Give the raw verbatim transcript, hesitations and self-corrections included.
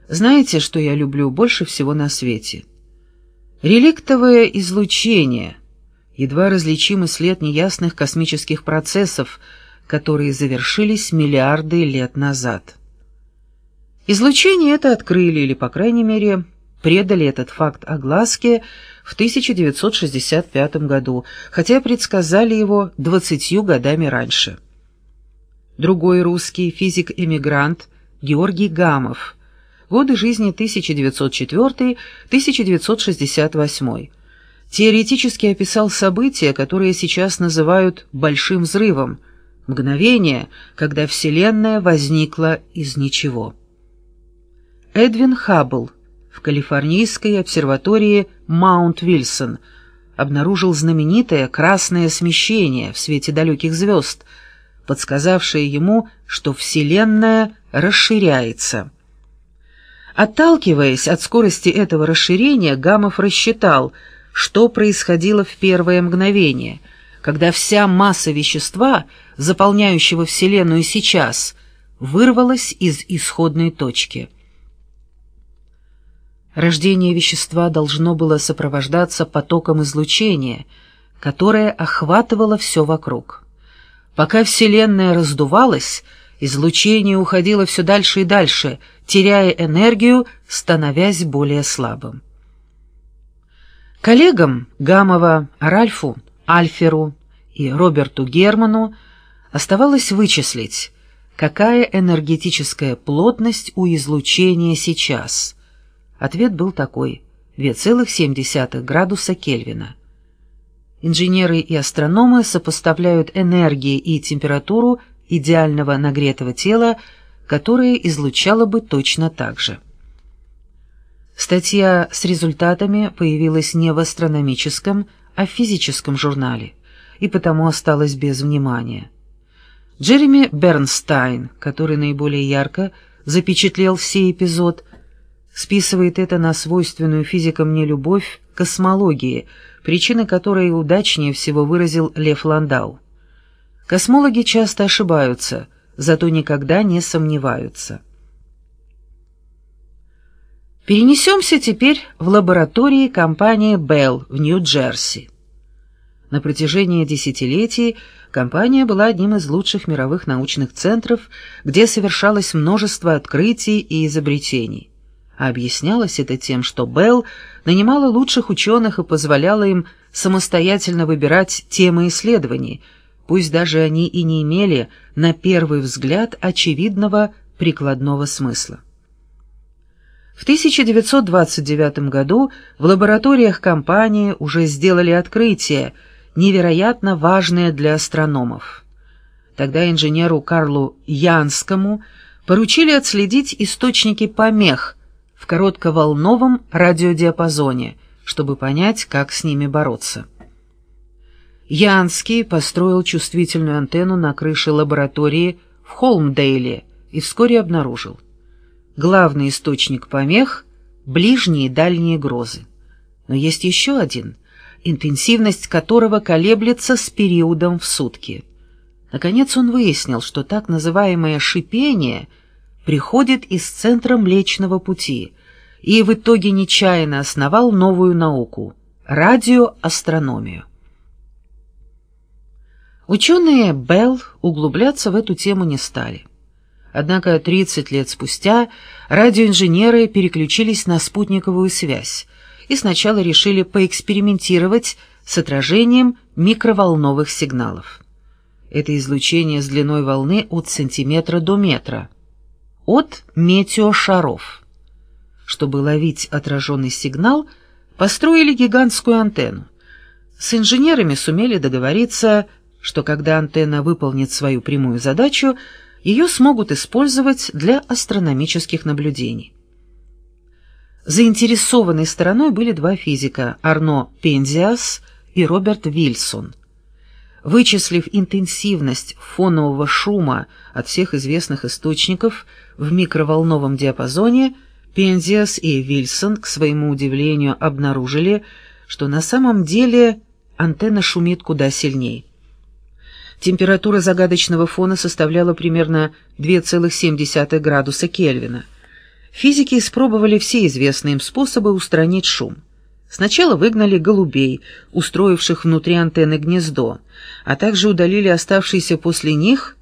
Знаете, что я люблю больше всего на свете? Реликтовое излучение, едва различимый след неясных космических процессов, которые завершились миллиарды лет назад. Излучение это открыли, или, по крайней мере, предали этот факт огласке в тысяча девятьсот шестьдесят пятом году, хотя предсказали его двадцатью годами раньше. Другой русский физик-эмигрант Георгий Гамов, годы жизни тысяча девятьсот четвёртый — тысяча девятьсот шестьдесят восьмой, теоретически описал события, которые сейчас называют «большим взрывом», мгновение, когда Вселенная возникла из ничего. Эдвин Хаббл в калифорнийской обсерватории Маунт-Вильсон обнаружил знаменитое красное смещение в свете далеких звезд, подсказавшее ему, что Вселенная расширяется. Отталкиваясь от скорости этого расширения, Гамов рассчитал, что происходило в первое мгновение, когда вся масса вещества, заполняющего Вселенную сейчас, вырвалась из исходной точки. Рождение вещества должно было сопровождаться потоком излучения, которое охватывало все вокруг. Пока Вселенная раздувалась, излучение уходило все дальше и дальше, теряя энергию, становясь более слабым. Коллегам Гамова Ральфу Альферу и Роберту Герману оставалось вычислить, какая энергетическая плотность у излучения сейчас. Ответ был такой — два целых семь десятых градуса Кельвина. Инженеры и астрономы сопоставляют энергии и температуру идеального нагретого тела, которое излучало бы точно так же. Статья с результатами появилась не в астрономическом, а в физическом журнале, и потому осталась без внимания. Джереми Бернстайн, который наиболее ярко запечатлел сей эпизод, списывает это на свойственную физикам нелюбовь к космологии, причины которой удачнее всего выразил Лев Ландау. Космологи часто ошибаются, зато никогда не сомневаются. Перенесемся теперь в лаборатории компании Bell в Нью-Джерси. На протяжении десятилетий компания была одним из лучших мировых научных центров, где совершалось множество открытий и изобретений. А объяснялось это тем, что Bell нанимала лучших ученых и позволяла им самостоятельно выбирать темы исследований, пусть даже они и не имели, на первый взгляд, очевидного прикладного смысла. В тысяча девятьсот двадцать девятом году в лабораториях компании уже сделали открытие, невероятно важное для астрономов. Тогда инженеру Карлу Янскому поручили отследить источники помех в коротковолновом радиодиапазоне, чтобы понять, как с ними бороться. Янский построил чувствительную антенну на крыше лаборатории в Холмдейле и вскоре обнаружил: главный источник помех — ближние и дальние грозы. Но есть еще один, интенсивность которого колеблется с периодом в сутки. Наконец он выяснил, что так называемое шипение приходит из центра Млечного Пути, и в итоге нечаянно основал новую науку — радиоастрономию. Ученые Bell углубляться в эту тему не стали. Однако тридцать лет спустя радиоинженеры переключились на спутниковую связь и сначала решили поэкспериментировать с отражением микроволновых сигналов. Это излучение с длиной волны от сантиметра до метра, от метеошаров. Чтобы ловить отраженный сигнал, построили гигантскую антенну. С инженерами сумели договориться, что когда антенна выполнит свою прямую задачу, ее смогут использовать для астрономических наблюдений. Заинтересованной стороной были два физика — Арно Пензиас и Роберт Вильсон. Вычислив интенсивность фонового шума от всех известных источников в микроволновом диапазоне, Пензиас и Вильсон, к своему удивлению, обнаружили, что на самом деле антенна шумит куда сильнее. Температура загадочного фона составляла примерно два целых семь десятых градуса Кельвина. Физики испробовали все известные им способы устранить шум. Сначала выгнали голубей, устроивших внутри антенны гнездо, а также удалили оставшиеся после них